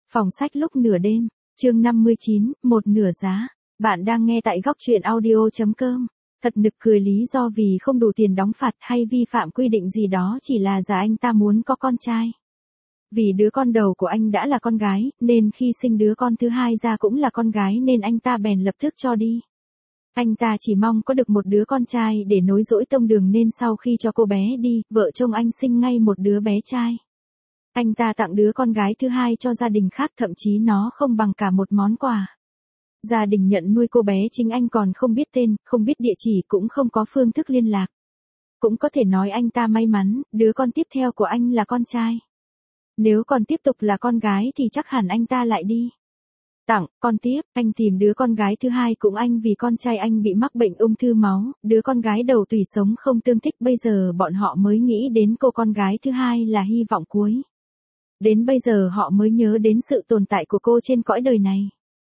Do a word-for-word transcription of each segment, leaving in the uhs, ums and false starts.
Phòng sách lúc nửa đêm, chương năm mươi chín, một nửa giá. Bạn đang nghe tại góc truyện audio chấm com. Thật nực cười, lý do vì không đủ tiền đóng phạt hay vi phạm quy định gì đó chỉ là giả anh ta muốn có con trai. Vì đứa con đầu của anh đã là con gái, nên khi sinh đứa con thứ hai ra cũng là con gái nên anh ta bèn lập tức cho đi. Anh ta chỉ mong có được một đứa con trai để nối dõi tông đường nên sau khi cho cô bé đi, vợ chồng anh sinh ngay một đứa bé trai. Anh ta tặng đứa con gái thứ hai cho gia đình khác, thậm chí nó không bằng cả một món quà. Gia đình nhận nuôi cô bé chính anh còn không biết tên, không biết địa chỉ, cũng không có phương thức liên lạc. Cũng có thể nói anh ta may mắn, đứa con tiếp theo của anh là con trai. Nếu còn tiếp tục là con gái thì chắc hẳn anh ta lại đi tặng con tiếp. Anh tìm đứa con gái thứ hai cũng anh vì con trai anh bị mắc bệnh ung thư máu, đứa con gái đầu tùy sống không tương thích, bây giờ bọn họ mới nghĩ đến cô con gái thứ hai là hy vọng cuối. Đến bây giờ họ mới nhớ đến sự tồn tại của cô trên cõi đời này.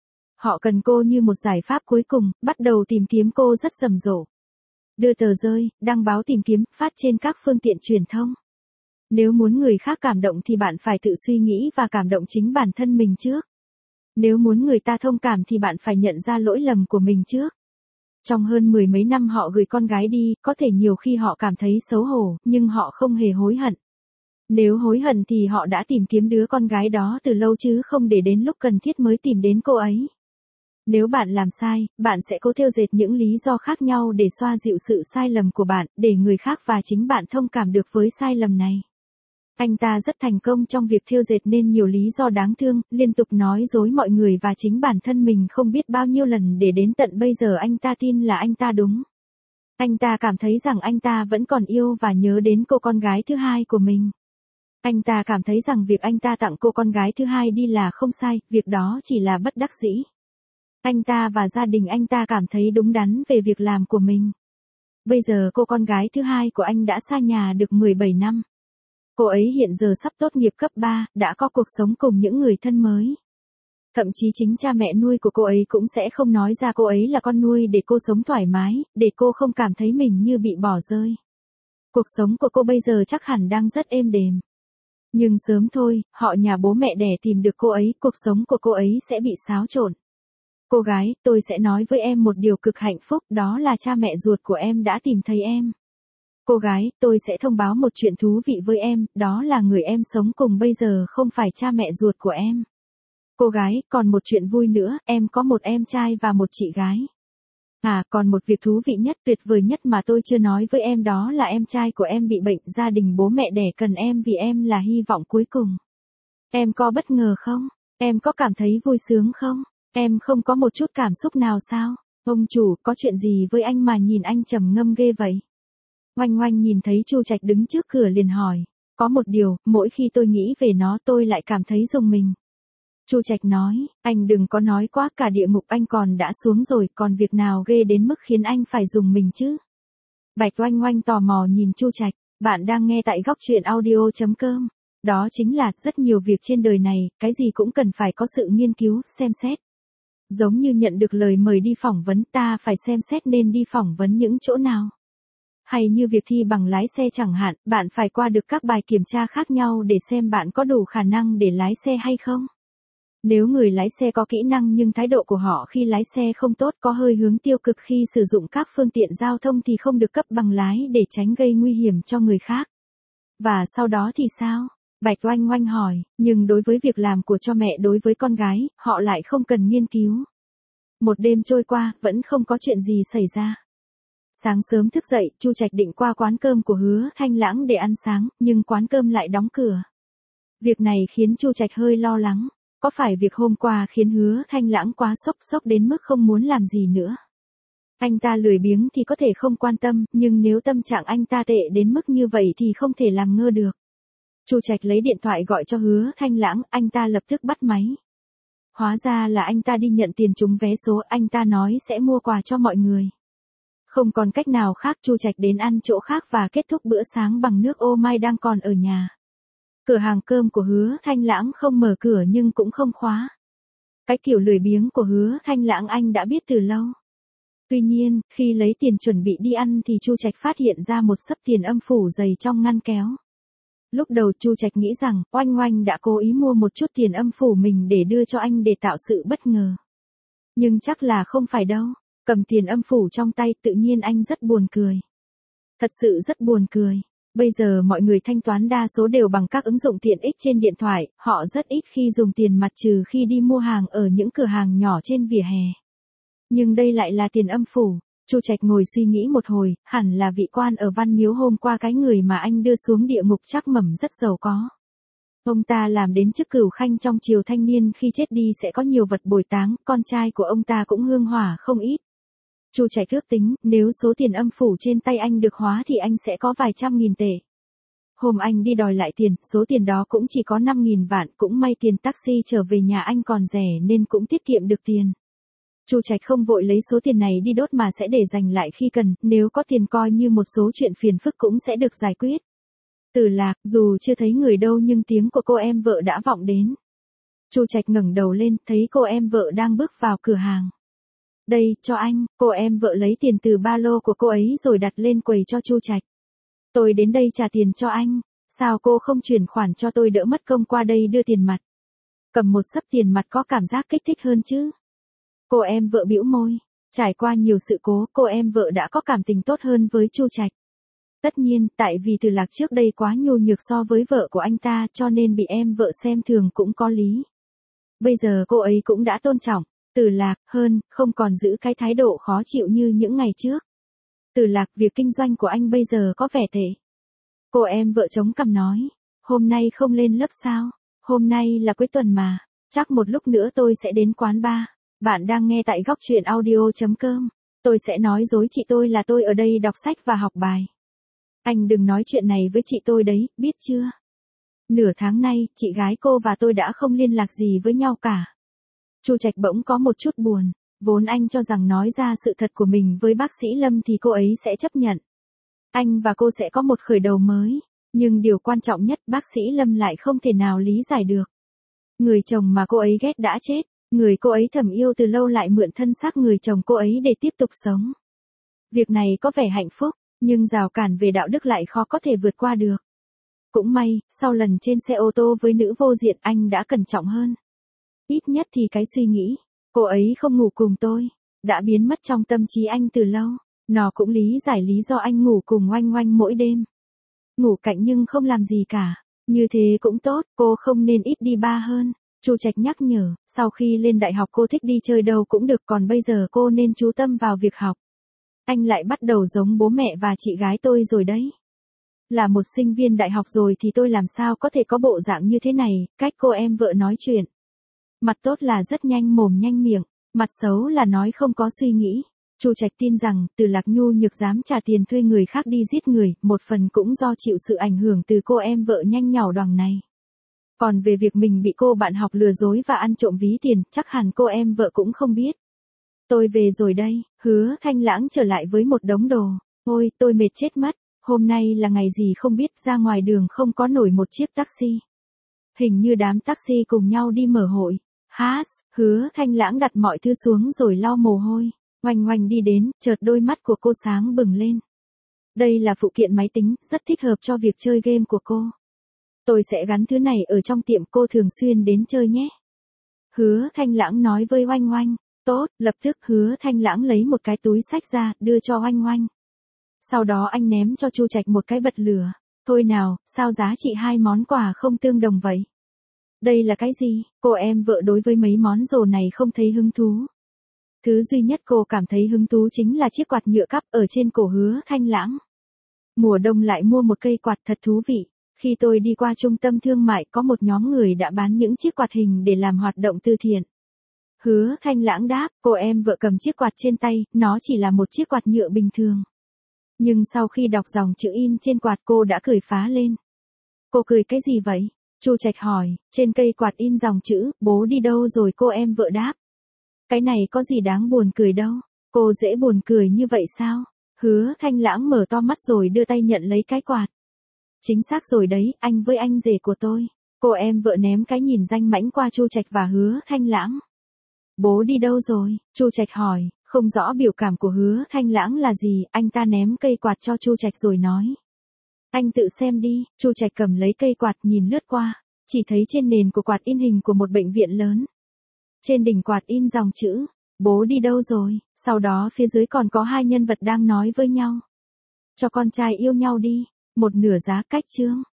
Họ cần cô như một giải pháp cuối cùng, bắt đầu tìm kiếm cô rất rầm rộ. Đưa tờ rơi, đăng báo tìm kiếm, phát trên các phương tiện truyền thông. Nếu muốn người khác cảm động thì bạn phải tự suy nghĩ và cảm động chính bản thân mình trước. Nếu muốn người ta thông cảm thì bạn phải nhận ra lỗi lầm của mình trước. Trong hơn mười mấy năm họ gửi con gái đi, có thể nhiều khi họ cảm thấy xấu hổ, nhưng họ không hề hối hận. Nếu hối hận thì họ đã tìm kiếm đứa con gái đó từ lâu chứ không để đến lúc cần thiết mới tìm đến cô ấy. Nếu bạn làm sai, bạn sẽ cố thêu dệt những lý do khác nhau để xoa dịu sự sai lầm của bạn, để người khác và chính bạn thông cảm được với sai lầm này. Anh ta rất thành công trong việc thêu dệt nên nhiều lý do đáng thương, liên tục nói dối mọi người và chính bản thân mình không biết bao nhiêu lần để đến tận bây giờ anh ta tin là anh ta đúng. Anh ta cảm thấy rằng anh ta vẫn còn yêu và nhớ đến cô con gái thứ hai của mình. Anh ta cảm thấy rằng việc anh ta tặng cô con gái thứ hai đi là không sai, việc đó chỉ là bất đắc dĩ. Anh ta và gia đình anh ta cảm thấy đúng đắn về việc làm của mình. Bây giờ cô con gái thứ hai của anh đã xa nhà được mười bảy năm. Cô ấy hiện giờ sắp tốt nghiệp cấp ba, đã có cuộc sống cùng những người thân mới. Thậm chí chính cha mẹ nuôi của cô ấy cũng sẽ không nói ra cô ấy là con nuôi để cô sống thoải mái, để cô không cảm thấy mình như bị bỏ rơi. Cuộc sống của cô bây giờ chắc hẳn đang rất êm đềm. Nhưng sớm thôi, họ nhà bố mẹ đẻ tìm được cô ấy, cuộc sống của cô ấy sẽ bị xáo trộn. Cô gái, tôi sẽ nói với em một điều cực hạnh phúc, đó là cha mẹ ruột của em đã tìm thấy em. Cô gái, tôi sẽ thông báo một chuyện thú vị với em, đó là người em sống cùng bây giờ không phải cha mẹ ruột của em. Cô gái, còn một chuyện vui nữa, em có một em trai và một chị gái. À, còn một việc thú vị nhất, tuyệt vời nhất mà tôi chưa nói với em, đó là em trai của em bị bệnh, gia đình bố mẹ đẻ cần em vì em là hy vọng cuối cùng. Em có bất ngờ không? Em có cảm thấy vui sướng không? Em không có một chút cảm xúc nào sao? Ông chủ, có chuyện gì với anh mà nhìn anh trầm ngâm ghê vậy? Oanh Oanh nhìn thấy Chu Trạch đứng trước cửa liền hỏi. Có một điều, mỗi khi tôi nghĩ về nó tôi lại cảm thấy rùng mình. Chu Trạch nói, anh đừng có nói quá, cả địa ngục anh còn đã xuống rồi, còn việc nào ghê đến mức khiến anh phải rùng mình chứ? Bạch Oanh Oanh tò mò nhìn Chu Trạch, bạn đang nghe tại góc truyện audio chấm com. Đó chính là, rất nhiều việc trên đời này, cái gì cũng cần phải có sự nghiên cứu, xem xét. Giống như nhận được lời mời đi phỏng vấn, ta phải xem xét nên đi phỏng vấn những chỗ nào. Hay như việc thi bằng lái xe chẳng hạn, bạn phải qua được các bài kiểm tra khác nhau để xem bạn có đủ khả năng để lái xe hay không. Nếu người lái xe có kỹ năng nhưng thái độ của họ khi lái xe không tốt, có hơi hướng tiêu cực khi sử dụng các phương tiện giao thông thì không được cấp bằng lái để tránh gây nguy hiểm cho người khác. Và sau đó thì sao? Bạch Oanh Oanh hỏi, nhưng đối với việc làm của cho mẹ đối với con gái, họ lại không cần nghiên cứu. Một đêm trôi qua, vẫn không có chuyện gì xảy ra. Sáng sớm thức dậy, Chu Trạch định qua quán cơm của Hứa Thanh Lãng để ăn sáng, nhưng quán cơm lại đóng cửa. Việc này khiến Chu Trạch hơi lo lắng. Có phải việc hôm qua khiến Hứa Thanh Lãng quá sốc sốc đến mức không muốn làm gì nữa? Anh ta lười biếng thì có thể không quan tâm, nhưng nếu tâm trạng anh ta tệ đến mức như vậy thì không thể làm ngơ được. Chu Trạch lấy điện thoại gọi cho Hứa Thanh Lãng, anh ta lập tức bắt máy. Hóa ra là anh ta đi nhận tiền trúng vé số, anh ta nói sẽ mua quà cho mọi người. Không còn cách nào khác, Chu Trạch đến ăn chỗ khác và kết thúc bữa sáng bằng nước ô mai đang còn ở nhà. Cửa hàng cơm của Hứa Thanh Lãng không mở cửa nhưng cũng không khóa. Cái kiểu lười biếng của Hứa Thanh Lãng anh đã biết từ lâu. Tuy nhiên, khi lấy tiền chuẩn bị đi ăn thì Chu Trạch phát hiện ra một xấp tiền âm phủ dày trong ngăn kéo. Lúc đầu Chu Trạch nghĩ rằng Oanh Oanh đã cố ý mua một chút tiền âm phủ mình để đưa cho anh để tạo sự bất ngờ. Nhưng chắc là không phải đâu. Cầm tiền âm phủ trong tay tự nhiên anh rất buồn cười. Thật sự rất buồn cười. Bây giờ mọi người thanh toán đa số đều bằng các ứng dụng tiện ích trên điện thoại, họ rất ít khi dùng tiền mặt trừ khi đi mua hàng ở những cửa hàng nhỏ trên vỉa hè. Nhưng đây lại là tiền âm phủ. Chu Trạch ngồi suy nghĩ một hồi, hẳn là vị quan ở Văn Miếu hôm qua cái người mà anh đưa xuống địa ngục Trác Mẩm rất giàu có. Ông ta làm đến chức cửu khanh trong triều thanh niên, khi chết đi sẽ có nhiều vật bồi táng, con trai của ông ta cũng hương hỏa không ít. Chu Trạch ước tính, nếu số tiền âm phủ trên tay anh được hóa thì anh sẽ có vài trăm nghìn tệ. Hôm anh đi đòi lại tiền, số tiền đó cũng chỉ có năm nghìn vạn, cũng may tiền taxi trở về nhà anh còn rẻ nên cũng tiết kiệm được tiền. Chu Trạch không vội lấy số tiền này đi đốt mà sẽ để dành lại khi cần, nếu có tiền coi như một số chuyện phiền phức cũng sẽ được giải quyết. Từ Lạc, dù chưa thấy người đâu nhưng tiếng của cô em vợ đã vọng đến. Chu Trạch ngẩng đầu lên, thấy cô em vợ đang bước vào cửa hàng. Đây, cho anh, cô em vợ lấy tiền từ ba lô của cô ấy rồi đặt lên quầy cho Chu Trạch. Tôi đến đây trả tiền cho anh, sao cô không chuyển khoản cho tôi đỡ mất công qua đây đưa tiền mặt. Cầm một xấp tiền mặt có cảm giác kích thích hơn chứ. Cô em vợ bĩu môi, trải qua nhiều sự cố, cô em vợ đã có cảm tình tốt hơn với Chu Trạch. Tất nhiên, tại vì Từ Lạc trước đây quá nhu nhược so với vợ của anh ta cho nên bị em vợ xem thường cũng có lý. Bây giờ cô ấy cũng đã tôn trọng Từ Lạc hơn, không còn giữ cái thái độ khó chịu như những ngày trước. Từ Lạc, việc kinh doanh của anh bây giờ có vẻ tệ. Cô em vợ chống cằm nói, hôm nay không lên lớp sao? Hôm nay là cuối tuần mà, chắc một lúc nữa tôi sẽ đến quán bar. Bạn đang nghe tại góc truyện audio chấm com. Tôi sẽ nói dối chị tôi là tôi ở đây đọc sách và học bài. Anh đừng nói chuyện này với chị tôi đấy, biết chưa? Nửa tháng nay, chị gái cô và tôi đã không liên lạc gì với nhau cả. Chu Trạch bỗng có một chút buồn, vốn anh cho rằng nói ra sự thật của mình với bác sĩ Lâm thì cô ấy sẽ chấp nhận. Anh và cô sẽ có một khởi đầu mới, nhưng điều quan trọng nhất bác sĩ Lâm lại không thể nào lý giải được. Người chồng mà cô ấy ghét đã chết, người cô ấy thầm yêu từ lâu lại mượn thân xác người chồng cô ấy để tiếp tục sống. Việc này có vẻ hạnh phúc, nhưng rào cản về đạo đức lại khó có thể vượt qua được. Cũng may, sau lần trên xe ô tô với nữ vô diện anh đã cẩn trọng hơn. Ít nhất thì cái suy nghĩ, cô ấy không ngủ cùng tôi, đã biến mất trong tâm trí anh từ lâu. Nó cũng lý giải lý do anh ngủ cùng Oanh Oanh mỗi đêm. Ngủ cạnh nhưng không làm gì cả, như thế cũng tốt, cô không nên ít đi bar hơn. Chu Trạch nhắc nhở, sau khi lên đại học cô thích đi chơi đâu cũng được, còn bây giờ cô nên chú tâm vào việc học. Anh lại bắt đầu giống bố mẹ và chị gái tôi rồi đấy. Là một sinh viên đại học rồi thì tôi làm sao có thể có bộ dạng như thế này, cách cô em vợ nói chuyện. Mặt tốt là rất nhanh mồm nhanh miệng, mặt xấu là nói không có suy nghĩ. Chu Trạch tin rằng, Từ Lạc nhu nhược dám trả tiền thuê người khác đi giết người, một phần cũng do chịu sự ảnh hưởng từ cô em vợ nhanh nhảu đoằng này. Còn về việc mình bị cô bạn học lừa dối và ăn trộm ví tiền, chắc hẳn cô em vợ cũng không biết. Tôi về rồi đây, Hứa Thanh Lãng trở lại với một đống đồ. Ôi, tôi mệt chết mất, hôm nay là ngày gì không biết, ra ngoài đường không có nổi một chiếc taxi. Hình như đám taxi cùng nhau đi mở hội. Hát, Hứa Thanh Lãng đặt mọi thứ xuống rồi lau mồ hôi. Oanh Oanh đi đến, chợt đôi mắt của cô sáng bừng lên. Đây là phụ kiện máy tính, rất thích hợp cho việc chơi game của cô. Tôi sẽ gắn thứ này ở trong tiệm, cô thường xuyên đến chơi nhé. Hứa Thanh Lãng nói với Oanh Oanh. Tốt, lập tức Hứa Thanh Lãng lấy một cái túi xách ra, đưa cho Oanh Oanh. Sau đó anh ném cho Chu Trạch một cái bật lửa. Thôi nào, sao giá trị hai món quà không tương đồng vậy? Đây là cái gì? Cô em vợ đối với mấy món đồ này không thấy hứng thú. Thứ duy nhất cô cảm thấy hứng thú chính là chiếc quạt nhựa cắp ở trên cổ Hứa Thanh Lãng. Mùa đông lại mua một cây quạt thật thú vị. Khi tôi đi qua trung tâm thương mại có một nhóm người đã bán những chiếc quạt hình để làm hoạt động từ thiện. Hứa Thanh Lãng đáp, cô em vợ cầm chiếc quạt trên tay, nó chỉ là một chiếc quạt nhựa bình thường. Nhưng sau khi đọc dòng chữ in trên quạt cô đã cười phá lên. Cô cười cái gì vậy? Chu Trạch hỏi, trên cây quạt in dòng chữ, bố đi đâu rồi, cô em vợ đáp. Cái này có gì đáng buồn cười đâu, cô dễ buồn cười như vậy sao? Hứa Thanh Lãng mở to mắt rồi đưa tay nhận lấy cái quạt. Chính xác rồi đấy, anh với anh rể của tôi. Cô em vợ ném cái nhìn danh mãnh qua Chu Trạch và Hứa Thanh Lãng. Bố đi đâu rồi? Chu Trạch hỏi, không rõ biểu cảm của Hứa Thanh Lãng là gì, anh ta ném cây quạt cho Chu Trạch rồi nói. Anh tự xem đi, Chu Trạch cầm lấy cây quạt nhìn lướt qua, chỉ thấy trên nền của quạt in hình của một bệnh viện lớn. Trên đỉnh quạt in dòng chữ, bố đi đâu rồi, sau đó phía dưới còn có hai nhân vật đang nói với nhau. Cho con trai yêu nhau đi, một nửa giá cách chương.